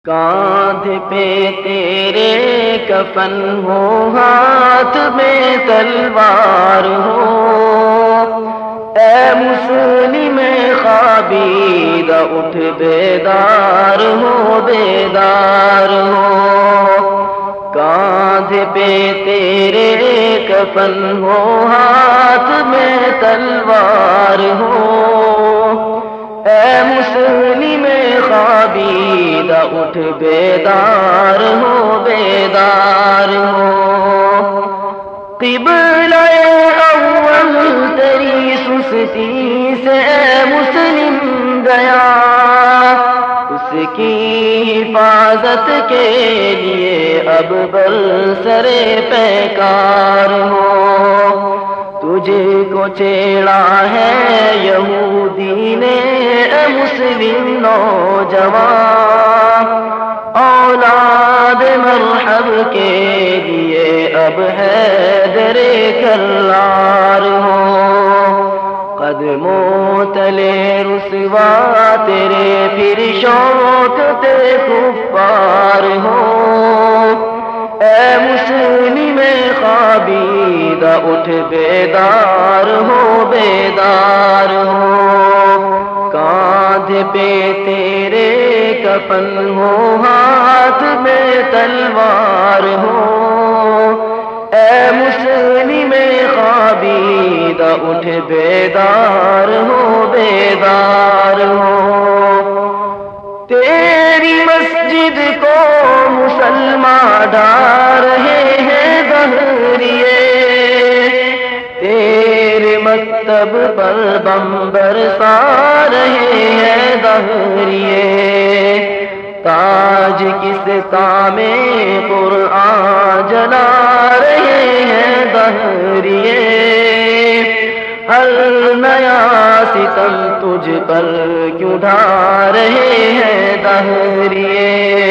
کاندھ پہ تیرے کفن ہو، ہاتھ میں تلوار ہو، اے مسلم خوابیدہ اٹھ بیدار ہو، بیدار ہو۔ کاندھ پہ تیرے کفن ہو، ہاتھ میں تلوار ہو، اے مسلم خوابیدہ اٹھ بیدار ہو، بیدار ہو۔ قبلہ اول تیری سستی سے اے مسلم گیا، اس کی حفاظت کے لیے اب برسر پیکار ہو۔ تجھ کو چھیڑا ہے یہودی نے اے مسلم نوجوان، اولاد مرحب کے لیے اب حیدر کرار ہو۔ قدموں تلے رسوا تیرے پھر شوکت کفار ہو، اے مسلم خوابیدہ اٹھ بیدار ہو، بیدار ہو۔ کاندھ پہ تیرے کفن ہو، ہاتھ میں تلوار ہو، اے مسلم خوابیدہ اٹھ بیدار ہو، بیدار ہو۔ تیری مسجد کو مسلمان ڈھا رہے ہیں دہریے، تیرے مکتب پر بم برسا رہے ہیں دہریے، تاج کس کام قرآن جلا رہے ہیں دہریے، ہر نیا ستم تجھ پر کیوں ڈھا رہے ہیں دہریے،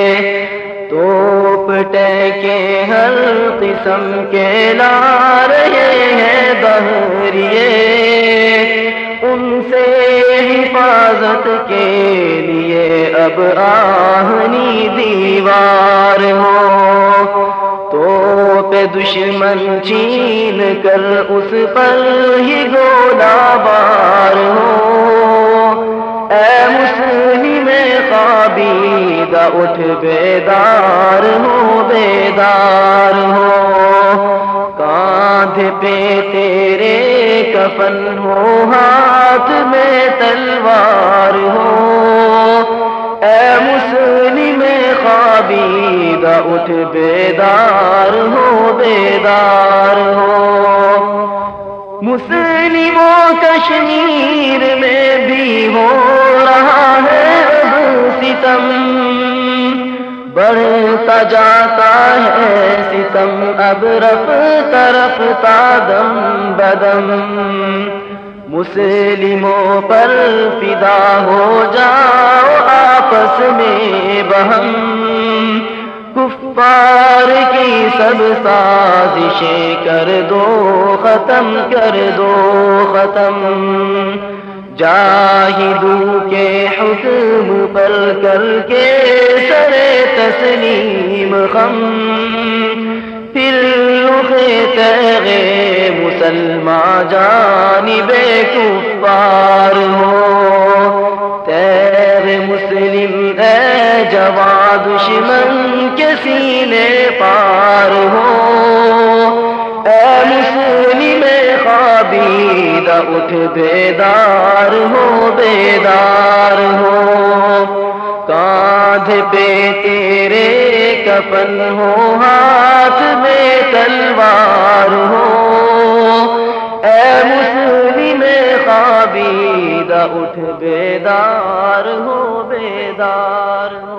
توپ ٹیکے ہر قسم کے لا رہے ہیں دہریے، ان سے حفاظت کے لیے اب آہنی دیوار ہو۔ توپ دشمن چھین کر اس پر ہی گولہ بار ہو، اے مسلم خوابیدہ اٹھ بیدار ہو، بیدار ہو۔ کاندھ پہ تیرے کفن ہو، ہاتھ میں تلوار ہو، اے مسلم خوابیدہ اٹھ بیدار ہو، بیدار ہو۔ مسلموں کشمیر میں بھی ہو رہا ہے اب ستم، بڑھتا جاتا ہے ستم اب رفتہ رفتہ دم بدم، مسلموں پر فدا ہو جاؤ آپس میں بہم، کفار کی سب سازشیں کر دو ختم، کر دو ختم، جاہدوں کے حکم پر کر کے سر تسلیم خم، پھر رخ تیغ مسلمان جانب کفار ہو، تیغ مسلم اے جواں دشمن کے سینے پار ہو، اے مسلم خوابیدہ اٹھ بیدار ہو، بیدار ہو۔ کاندھ پہ تیرے کفن ہو، ہاتھ میں تلوار ہو، اے مسلم خوابیدہ اٹھ بیدار ہو، بیدار ہو۔